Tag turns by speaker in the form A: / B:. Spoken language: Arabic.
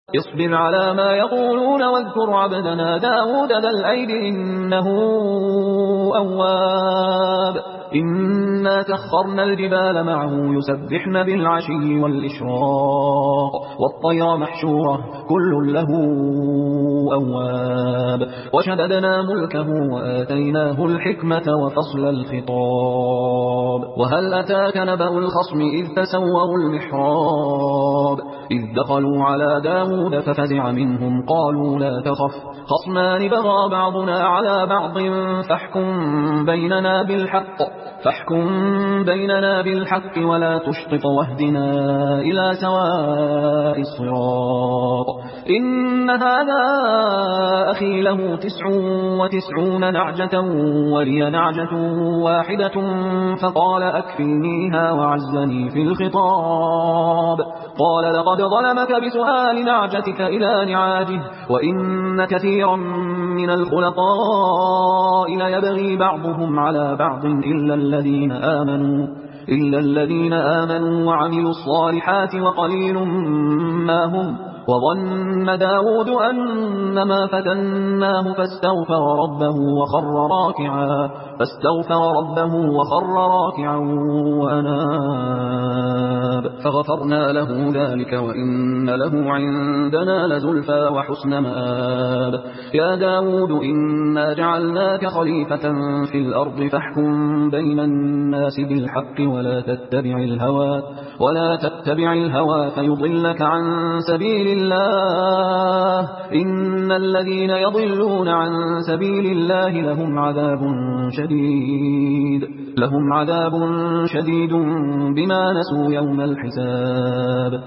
A: اصبر على ما يقولون واذكر عبدنا داود ذا الأيد إنه أواب إنا سخرنا الجبال معه يسبحن بالعشي والإشراق والطير محشورة كل له أواب وشددنا ملكه وآتيناه الحكمة وفصل الخطاب وهل أتاك نبأ الخصم إذ تسوروا المحراب إذ دخلوا على داود ففزع منهم قالوا لا تخف خصمان بغى بعضنا على بعض فاحكم بيننا بالحق ولا تشطط واهدنا إلى سواء الصراط إن هذا أخي له 99 نعجة ولي نعجة واحدة فقال أكفلنيها وعزني في الخطاب قال لقد ظلمك بسؤال نعجتك إلى نعاجه وإن كثيرا من الخلطاء ليبغي بعضهم على بعض إلا الذين آمنوا وعملوا الصالحات وقليل ما هم وظن داود أنما فتناه فاستغفر ربه وخر راكعا وأناب فغفرنا له ذلك وإن له عندنا لزلفى وحسن مآب يا داود إنا جعلناك خليفة في الأرض فاحكم بين الناس بالحق ولا تتبع الهوى فيضلك عن سبيل الله إن الذين يضلون عن سبيل الله لهم عذاب شديد بما نسوا يوم الحساب